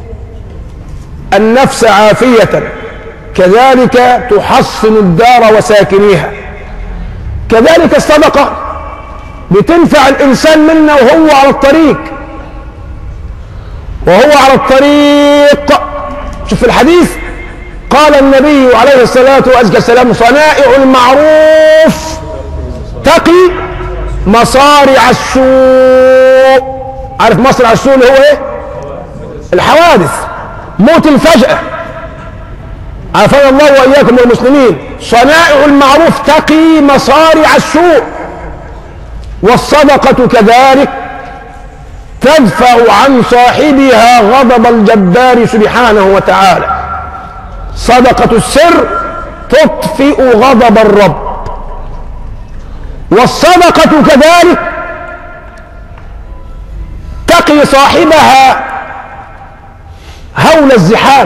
النفس عافية، كذلك تحصن الدار وساكنيها. كذلك الصدقة بتنفع الإنسان منا وهو على الطريق وهو على الطريق. شوف الحديث قال النبي عليه الصلاة والسلام صنائع المعروف تقي مصارع السوء. عارف مصرع السوء اللي هو ايه؟ الحوادث، موت الفجأة، عافانا الله وإياكم والمسلمين. صنائع المعروف تقي مصارع السوء. والصدقة كذلك تدفع عن صاحبها غضب الجبار سبحانه وتعالى. صدقة السر تطفئ غضب الرب. والصدقة كذلك تقي صاحبها هول الزحام،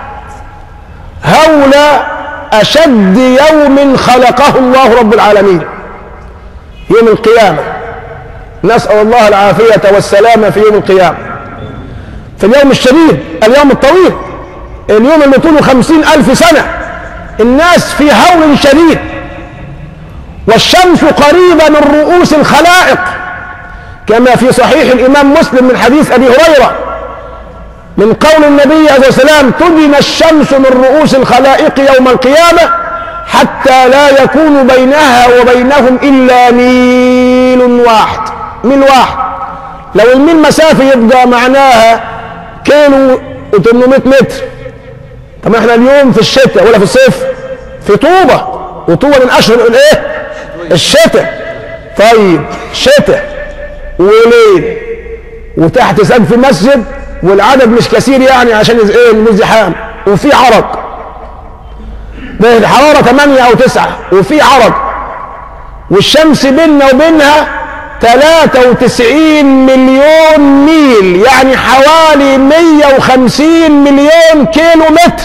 هول أشد يوم خلقه الله رب العالمين، يوم القيامة. نسأل الله العافية والسلامة في يوم القيامة، في اليوم الشديد، اليوم الطويل، اليوم اللي طوله خمسين ألف سنة. الناس في هول شديد، والشمس قريبة من رؤوس الخلائق، كما في صحيح الإمام مسلم من حديث أبي هريرة من قول النبي عليه الصلاة والسلام: تدن الشمس من رؤوس الخلائق يوم القيامة حتى لا يكون بينها وبينهم إلا ميل واحد. ميل واحد، لو الميل مسافة يبقى معناها كيلو وثمانمائة متر. طب احنا اليوم في الشتاء ولا في الصيف؟ في طوبة، وطوبة من أشهر الايه؟ الشتاء. طيب شتاء وليل وتحت سقف المسجد، والعدد مش كثير يعني عشان ايه الازدحام، وفي عرق، الحرارة ثمانية أو تسعة، وفي عرق، والشمس بيننا وبينها ثلاثة وتسعين مليون ميل، يعني حوالي مئة وخمسين مليون كيلو متر،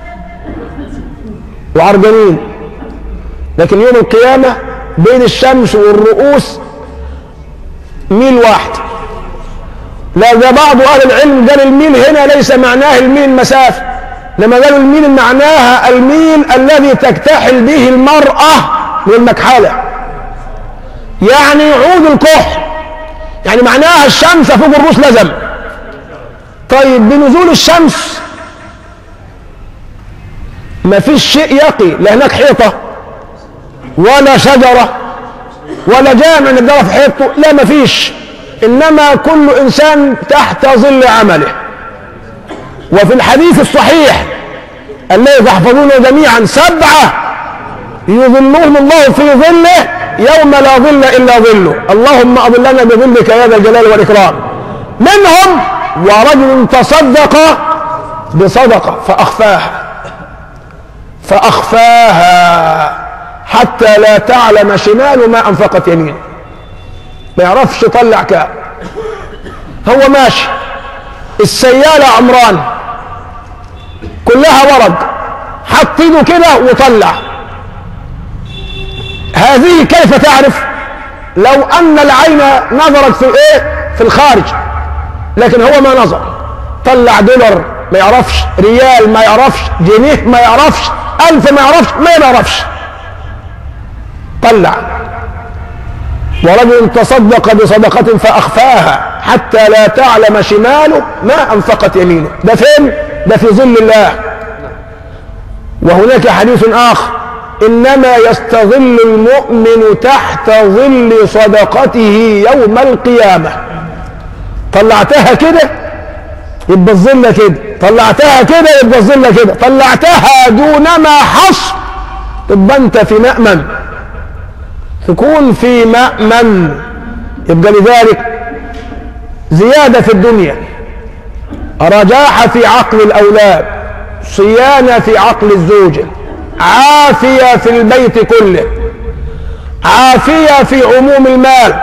وعرجانين. لكن يوم القيامة بين الشمس والرؤوس ميل واحد. لا، ده بعض أهل العلم قال الميل هنا ليس معناه الميل المسافة، لما قالوا الميل معناها الميل الذي تكتحل به المرأة للمكحلة، يعني عود الكحل، يعني معناها الشمس فوق الرؤوس لزم. طيب بنزول الشمس ما فيش شيء يقي، لا هناك حيطة ولا شجرة ولا جامع نقدر في حيطه، لا ما فيش، إنما كل إنسان تحت ظل عمله. وفي الحديث الصحيح الذي تحفظونه جميعا: سبعة يظلهم الله في ظله يوم لا ظل إلا ظله، اللهم أظلنا بظلك يا ذا الجلال والإكرام. منهم ورجل تصدق بصدقة فأخفاها فأخفاها حتى لا تعلم شمال ما أنفقت يمينه. ما يعرفش يطلع كام، هو ماشي السيالة عمران كلها ورق، حط ايده كده وطلع. هذه كيف تعرف؟ لو ان العين نظرت في ايه؟ في الخارج، لكن هو ما نظر، طلع دولار ما يعرفش، ريال ما يعرفش، جنيه ما يعرفش، الف ما يعرفش، ما يعرفش، طلع. ورجل تصدق بصدقة فأخفاها حتى لا تعلم شماله ما أنفقت يمينه. ده فين؟ ده في ظل الله. وهناك حديث آخر: إنما يستظل المؤمن تحت ظل صدقته يوم القيامة. طلعتها كده يبقى الظل كده، طلعتها كده يبقى الظل كده، طلعتها دونما حصر تبقى أنت في مأمن، تكون في مأمن. يبقى لذلك زيادة في الدنيا، رجاحة في عقل الأولاد، صيانة في عقل الزوجة، عافية في البيت كله، عافية في عموم المال،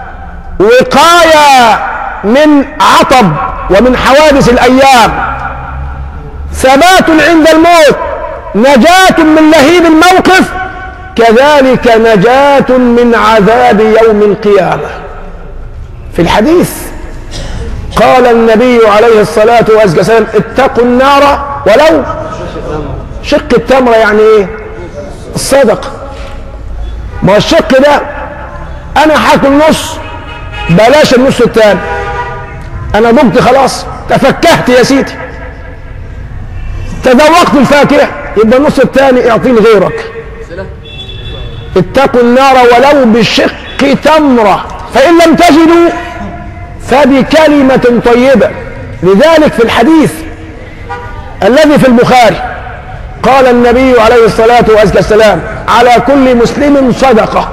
وقاية من عطب ومن حوادث الأيام، ثبات عند الموت، نجاة من لهيب الموقف، كذلك نجاة من عذاب يوم القيامة. في الحديث قال النبي عليه الصلاة والسلام: اتقوا النار ولو شق التمرة. يعني ايه؟ الصدقة. ما الشق ده انا هاكل نص، بلاش النص التاني، انا ضبط خلاص، تفكهت يا سيدي، تذوقت الفاكهة يبقى النص الثاني اعطيني غيرك. اتقوا النار ولو بشق تمرة فإن لم تجدوا فبكلمة طيبة. لذلك في الحديث الذي في البخاري قال النبي عليه الصلاة والسلام على كل مسلم صدقة.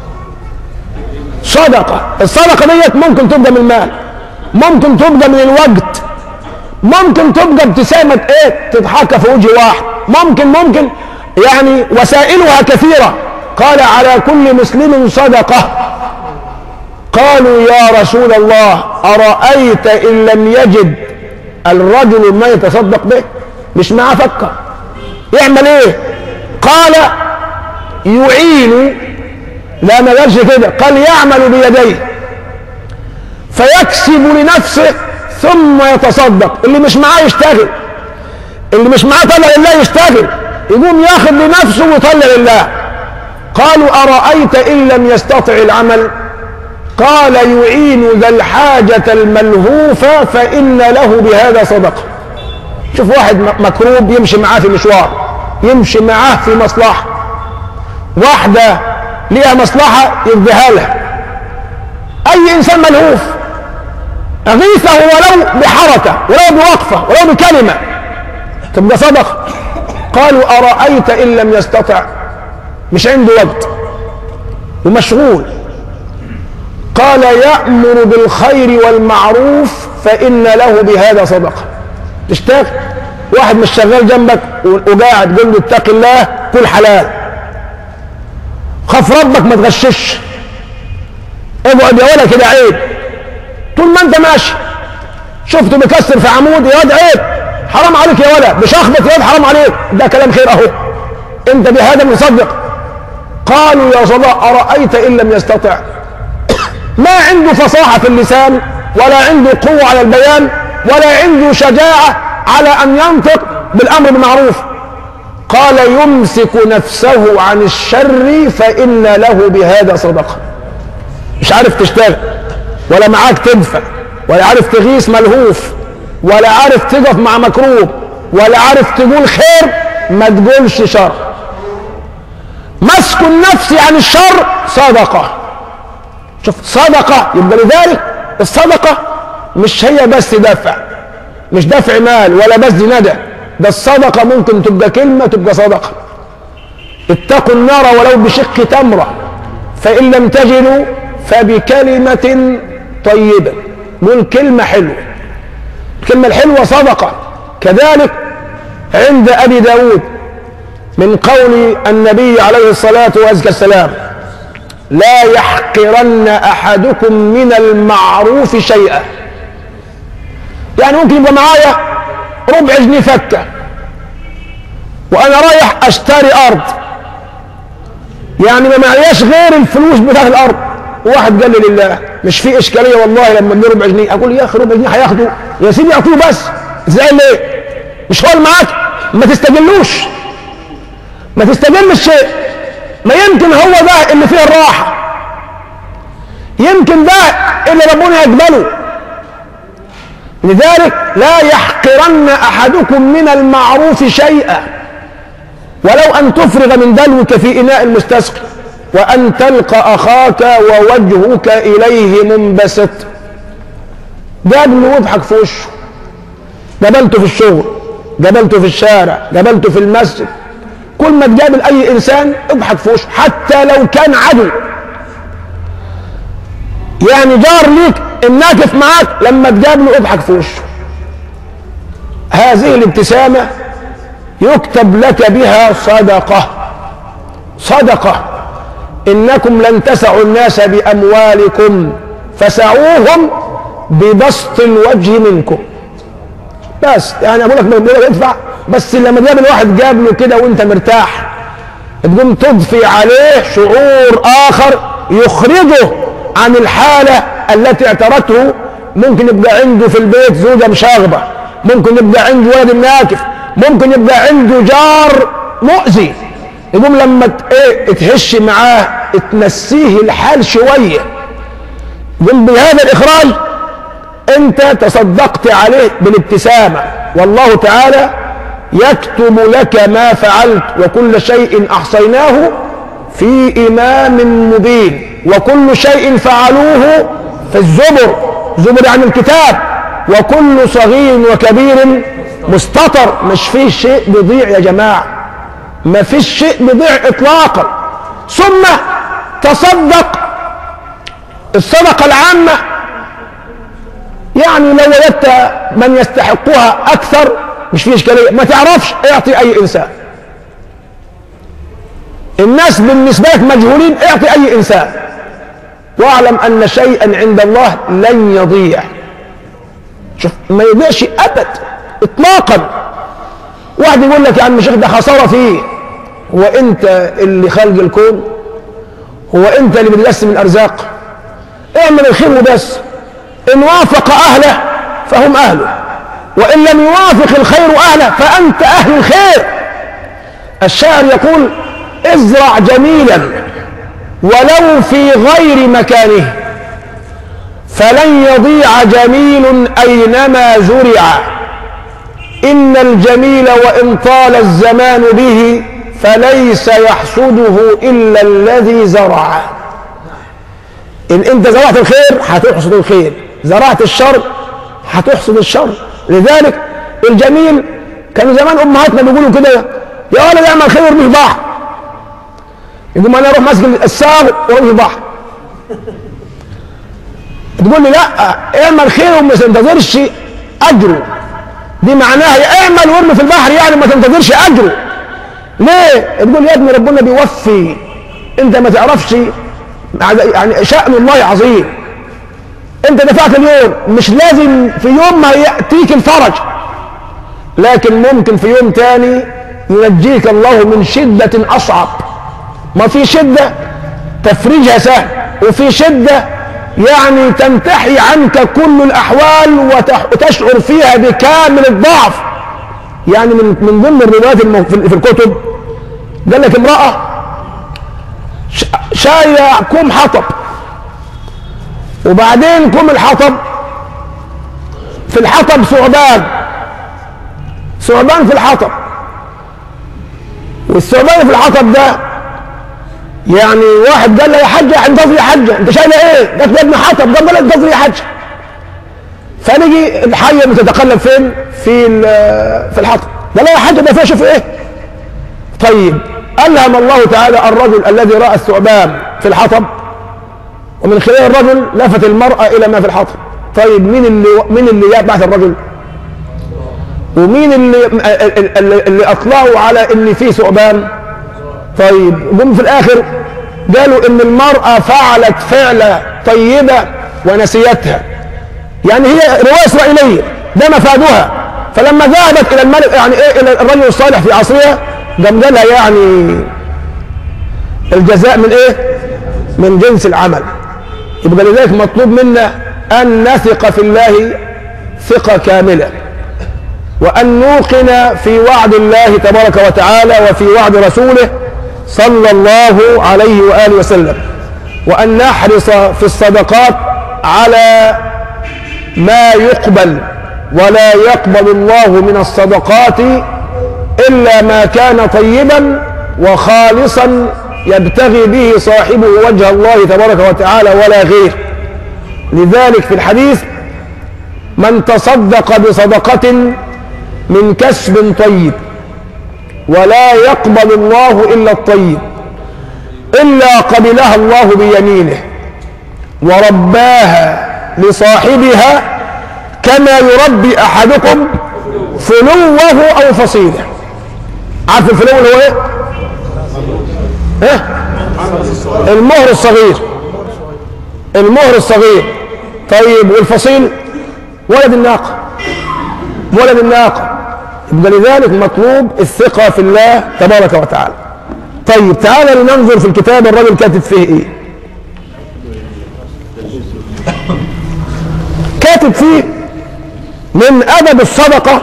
صدقة، الصدقة ديت ممكن تبقى من المال، ممكن تبقى من الوقت، ممكن تبقى ابتسامة ايه تضحك في وجه واحد، ممكن ممكن يعني وسائلها كثيرة. قال على كل مسلم صدقة. قالوا يا رسول الله أرأيت إن لم يجد الرجل ما يتصدق به؟ مش معاه فكر يعمل ايه؟ قال يعين، لا ما قالش كده، قال يعمل بيديه فيكسب لنفسه ثم يتصدق. اللي مش معاه يشتغل، اللي مش معاه طلع لله يشتغل، يقوم ياخذ لنفسه ويطلع لله. قالوا أرأيت إن لم يستطع العمل؟ قال يعين ذا الحاجة الملهوفة فإن له بهذا صدقة. شوف واحد مكروب يمشي معاه في مشوار، يمشي معاه في مصلحة، واحدة ليها مصلحة يديها لها. أي إنسان ملهوف أغيثه ولو بحركة ولو بوقفة ولو بكلمة تبقى صدقة. قالوا أرأيت إن لم يستطع؟ مش عنده وقت ومشغول. قال يأمر بالخير والمعروف فإن له بهذا صدقة. تشتغل، واحد مش شغال جنبك وقاعد تقول له اتق الله كل حلال، خاف ربك ما تغشش، اقعد يا ولا كده عيب. طول ما انت ماشي شفته بيكسر في عمود يا واد عيب، حرام عليك يا ولا، بشخبط يا واد حرام عليك، ده كلام خير اهو، انت بهذا مصدق. قالوا يا صلاة أرأيت إن لم يستطع؟ ما عنده فصاحة في اللسان ولا عنده قوة على البيان ولا عنده شجاعة على أن ينطق بالأمر بالمعروف. قال يمسك نفسه عن الشر فإن له بهذا صدقة. مش عارف تشتغل ولا معاك تدفع ولا عارف تغيث ملهوف ولا عارف تقف مع مكروب ولا عارف تقول خير، ما تقولش شر. مسك النفس عن الشر صدقة. شوف صدقة، يبقى لذلك الصدقة مش هي بس دفع، مش دفع مال ولا بس ندى، ده الصدقة ممكن تبقى كلمة تبقى صدقة. اتقوا النار ولو بشق تمرة فإن لم تجدوا فبكلمة طيبة. قول كلمة حلوة، الكلمة الحلوة صدقة. كذلك عند أبي داود من قول النبي عليه الصلاة والسلام لا يحقرن أحدكم من المعروف شيئا. يعني ممكن يبقى معايا ربع جنيه فكة وأنا رايح أشتري أرض، يعني ما معياش غير الفلوس بتاعت الأرض، وواحد قال لي لله مش في إشكالية والله لما ادي ربع جنيه. أقول يا أخي ربع جنيه هياخده يا سيدي أعطوه بس، إزاي ليه؟ مش هو اللي معاك، ما تستجلوش، ما تستجلش شيء، ما يمكن هو ده اللي فيه الراحة، يمكن ده اللي ربنا يقبله. لذلك لا يحقرن أحدكم من المعروف شيئا ولو أن تفرغ من دلوك في إناء المستسقي وأن تلقى أخاك ووجهك إليه منبسط. قابله واضحك في وشه، قابلته في الشغل، قابلته في الشارع، قابلته في المسجد، كل ما تقابل أي إنسان اضحك في وشه حتى لو كان عدو. يعني جار ليك الناكف معاك لما تقابله اضحك في وشه. هذه الابتسامة يكتب لك بها صدقة. صدقة. إنكم لن تسعوا الناس بأموالكم فسعوهم ببسط الوجه منكم. بس يعني أقول لك بقول ادفع، بس لما تقابل واحد قابله كده وأنت مرتاح تقوم تضفي عليه شعور آخر يخرجه عن الحالة التي اعترته. ممكن يبقى عنده في البيت زوجة مشاغبة، ممكن يبقى عنده ولد ناكف، ممكن يبقى عنده جار مؤذي، يقوم لما ايه تهش معاه تنسيه الحال شوية، يقوم بهذا الإخراج أنت تصدقت عليه بالابتسامة. والله تعالى يكتب لك ما فعلت وكل شيء أحصيناه في إمام مبين، وكل شيء فعلوه في الزبر، زبر يعني الكتاب، وكل صغير وكبير مستطر. مش فيه شيء بيضيع يا جماعة، ما فيش شيء بيضيع إطلاقا. ثم تصدق الصدقة العامة، يعني لو وجدت من يستحقها أكثر مش فيه إشكالية، ما تعرفش اعطي أي إنسان. الناس بالنسبة لك مجهولين، اعطي أي إنسان، واعلم أن شيئا عند الله لن يضيع. شوف ما يضيعش أبد إطلاقا. واحد يقول لك يا عم الشيخ ده خسارة فيه، هو أنت اللي خلق الكون؟ هو أنت اللي بتقسم الأرزاق؟ اعمل الخير وبس، إن وافق أهله فهم أهله، وإن لم يوافق الخير أهله فأنت أهل الخير. الشاعر يقول ازرع جميلا ولو في غير مكانه، فلن يضيع جميل أينما زرع، إن الجميل وإن طال الزمان به فليس يحصده إلا الذي زرع. إن أنت زرعت الخير هتحصد الخير، زرعت الشر هتحصد الشر. لذلك الجميل كانوا زمان أمهاتنا بيقولوا كده يا ولد اعمل خير وارمي في البحر، يقول ما انا اروح ماسك الساغ وارمي في البحر. تقول لي لا اعمل خير وما تنتظرش اجره، دي معناها يا اعمل وارمي في البحر يعني ما تنتظرش اجره. ليه؟ تقول يا ابني ربنا بيوفي، انت ما تعرفش يعني شأن الله عظيم. انت دفعت اليوم، مش لازم في يوم ما يأتيك الفرج، لكن ممكن في يوم تاني ينجيك الله من شدة أصعب. ما في شدة تفريجها سهل، وفي شدة يعني تنتحي عنك كل الأحوال وتشعر فيها بكامل الضعف. يعني من من ضمن الروايات في الكتب قال لك امرأة شايلة كوم حطب، وبعدين كوم الحطب في الحطب ثعبان، ثعبان في الحطب، والثعبان في الحطب ده يعني واحد قال له يا حاجة انتظري يا حاجة انت شايله ايه؟ قالت له يا ابن حطب، قال له انتظري يا حاجة. فنجي الحية بتتقلب فين؟ في في الحطب، قال له يا حاجة ده فيها شوف ايه؟ طيب ألهم الله تعالى الرجل الذي رأى الثعبان في الحطب، ومن خلال الرجل لفت المرأة إلى ما في الحطب. طيب مين اللي مين اللي يبعث الرجل؟ ومين اللي اللي أطلعوا على إن في ثعبان؟ طيب جم في الآخر قالوا إن المرأة فعلت فعلة طيبة ونسيتها، يعني هي رواية إسرائيلية ده مفادها. فلما ذهبت إلى الملك يعني إيه إلى الرجل الصالح في عصرها، قام قالها يعني الجزاء من إيه؟ من جنس العمل. يبقى لذلك مطلوب منا أن نثق في الله ثقة كاملة، وأن نوقن في وعد الله تبارك وتعالى وفي وعد رسوله صلى الله عليه وآله وسلم، وأن نحرص في الصدقات على ما يقبل، ولا يقبل الله من الصدقات إلا ما كان طيبا وخالصا يبتغي به صاحبه وجه الله تبارك وتعالى ولا غير. لذلك في الحديث من تصدق بصدقة من كسب طيب ولا يقبل الله إلا الطيب إلا قبلها الله بيمينه ورباها لصاحبها كما يربي أحدكم فلوه أو فصيله. عارف الفلو اللي هو ايه؟ ايه؟ المهر الصغير، المهر الصغير. طيب والفصيل؟ ولد الناقة، ولد الناقة. يبقى لذلك مطلوب الثقة في الله تبارك وتعالى. طيب تعالى لننظر في الكتاب الرجل كاتب فيه ايه. كاتب فيه من أدب الصدقة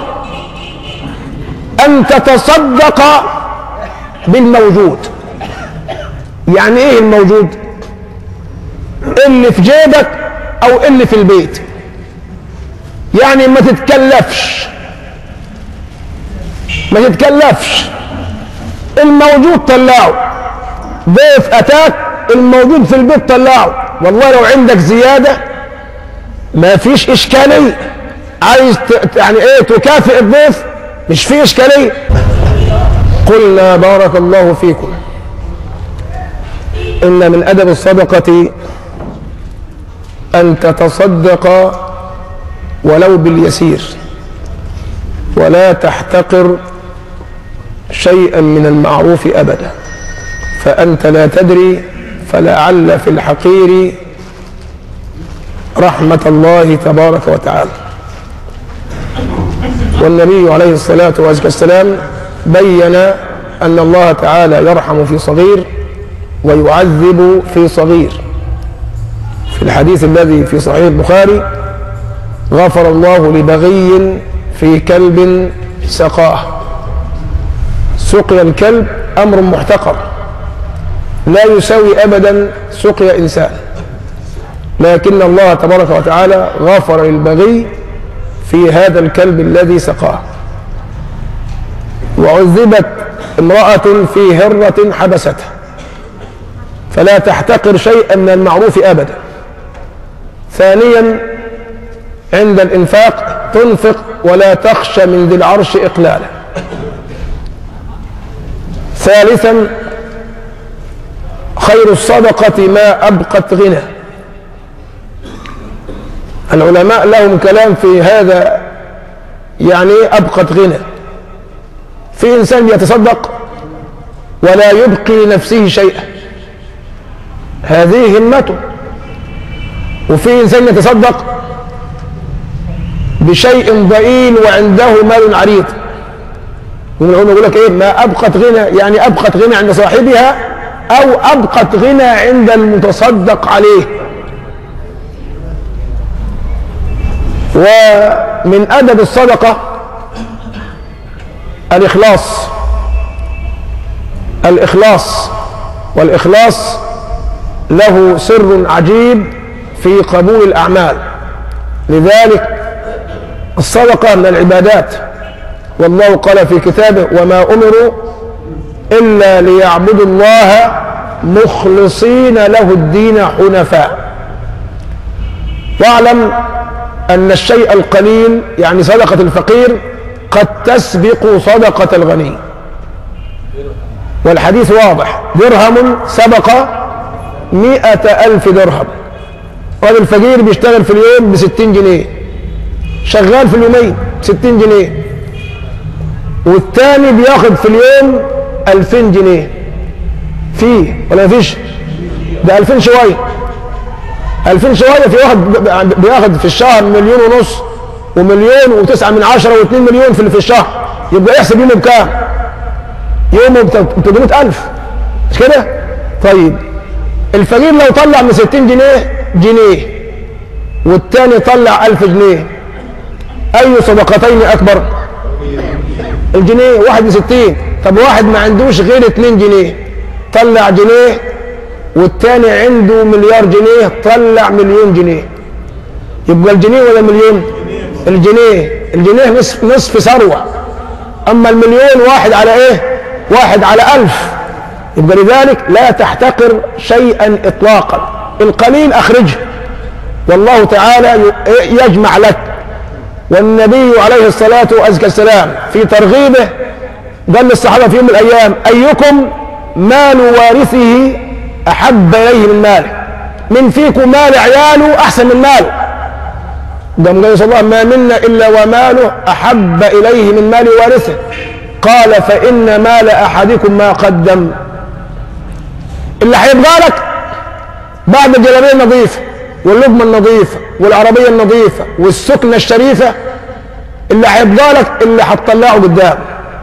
أن تتصدق بالموجود. يعني ايه الموجود؟ اللي في جيبك او اللي في البيت، يعني ما تتكلفش. ما تتكلفش، الموجود طلعه. ضيف اتاك الموجود في البيت طلعه. والله لو عندك زياده ما فيش اشكاليه، عايز يعني ايه تكافئ الضيف مش في اشكاليه. قلنا بارك الله فيكم ان من ادب الصدقه ان تتصدق ولو باليسير، ولا تحتقر شيئا من المعروف ابدا، فانت لا تدري فلعل في الحقير رحمه الله تبارك وتعالى. والنبي عليه الصلاه والسلام بين ان الله تعالى يرحم في صغير ويعذب في صغير. في الحديث الذي في صحيح البخاري: غفر الله لبغي في كلب سقاه. سقيا الكلب امر محتقر لا يساوي ابدا سقيا انسان، لكن الله تبارك وتعالى غفر للبغي في هذا الكلب الذي سقاه. وعذبت امرأة في هرة حبستها، فلا تحتقر شيئا من المعروف ابدا. ثانيا عند الانفاق تنفق ولا تخشى من ذي العرش اقلالا. ثالثا خير الصدقة ما أبقت غنى. العلماء لهم كلام في هذا، يعني أبقت غنى. في إنسان يتصدق ولا يبقي لنفسه شيئا، هذه همته. وفي إنسان يتصدق بشيء ضئيل وعنده مال عريض. يقول لك ايه؟ ما أبقت غنى، يعني أبقت غنى عند صاحبها أو أبقت غنى عند المتصدق عليه. ومن أدب الصدقة الإخلاص. الإخلاص والإخلاص له سر عجيب في قبول الأعمال. لذلك الصدقة من العبادات، والله قال في كتابه: وما أمروا إلا ليعبدوا الله مخلصين له الدين حنفاء. واعلم أن الشيء القليل يعني صدقة الفقير قد تسبق صدقة الغني. والحديث واضح: درهم سبق مئة ألف درهم. وهذا الفقير بيشتغل في اليوم بستين جنيه، شغال في اليومين ستين جنيه، والثاني بياخد في اليوم ألفين جنيه. فيه ولا فيش؟ ده ألفين شوية، ألفين شوية. في واحد بياخد في الشهر مليون ونص ومليون وتسعة من عشرة واثنين مليون في في الشهر. يبقى يحسب يومه بكام؟ يومه ب ثلاثمائة ألف، مش كده؟ طيب الفقير لو طلع من ستين جنيه جنيه والثاني طلع ألف جنيه، أي صدقتين أكبر؟ الجنيه. واحد من ستين. طب واحد ما عندوش غير اتنين جنيه طلع جنيه، والثاني عنده مليار جنيه طلع مليون جنيه. يبقى الجنيه ولا المليون؟ الجنيه. الجنيه نصف نصف ثروة، أما المليون واحد على إيه؟ واحد على ألف. يبقى لذلك لا تحتقر شيئا إطلاقا. القليل أخرجه والله تعالى يجمع لك. والنبي عليه الصلاة والسلام في ترغيبه قال للصحابة في يوم من الأيام: أيكم مال وارثه أحب إليه من ماله؟ من فيكم مال عياله أحسن من ماله؟ قام قال صلى الله عليه وسلم: ما منا إلا وماله أحب إليه من مال وارثه. قال: فإن مال أحدكم ما قدم. اللي هيبقى لك بعد الجلابية النظيفة واللقمة النظيفة والعربية النظيفة والسكنة الشريفة، اللي هيبقى لك اللي هتطلعه قدام.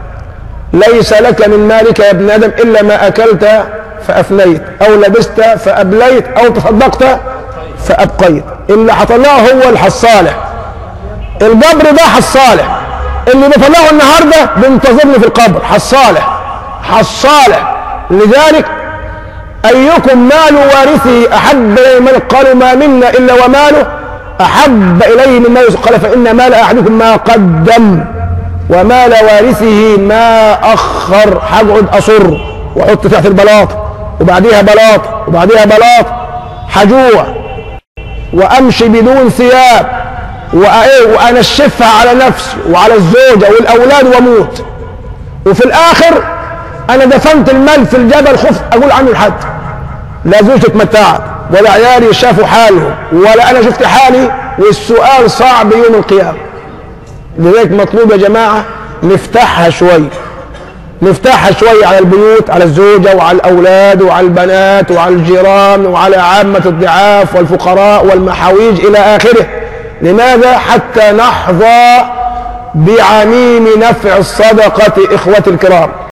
ليس لك من مالك يا ابن آدم إلا ما أكلت فأفنيت، أو لبست فأبليت، أو تصدقت فأبقيت. اللي هطلعه هو الحصالح. القبر ده حصالح، اللي بطلعه النهارده بينتظرني في القبر حصالح حصالح. لذلك أيكم مال وارثه أحب إليه من؟ قالوا: ما منا إلا وماله أحب إليه من ماله. قال: فإن مال أحدكم ما قدم. ومال وارثه ما أخر. هقعد أصر وأحط تحت البلاط وبعديها بلاط وبعديها بلاط، هجوع وأمشي بدون ثياب وأنشفها على نفسي وعلى الزوجة والأولاد وأموت، وفي الآخر أنا دفنت المال في الجبل خف أقول عنه لحد، لا زوجتي اتمتعت ولا عيالي شافوا حالهم ولا أنا شفت حالي، والسؤال صعب يوم القيامة. لذلك مطلوب يا جماعة نفتحها شوي، نفتحها شوي على البيوت، على الزوجة وعلى الأولاد وعلى البنات وعلى الجيران وعلى عامة الضعاف والفقراء والمحاويج إلى آخره. لماذا؟ حتى نحظى بعميم نفع الصدقة إخوتي الكرام.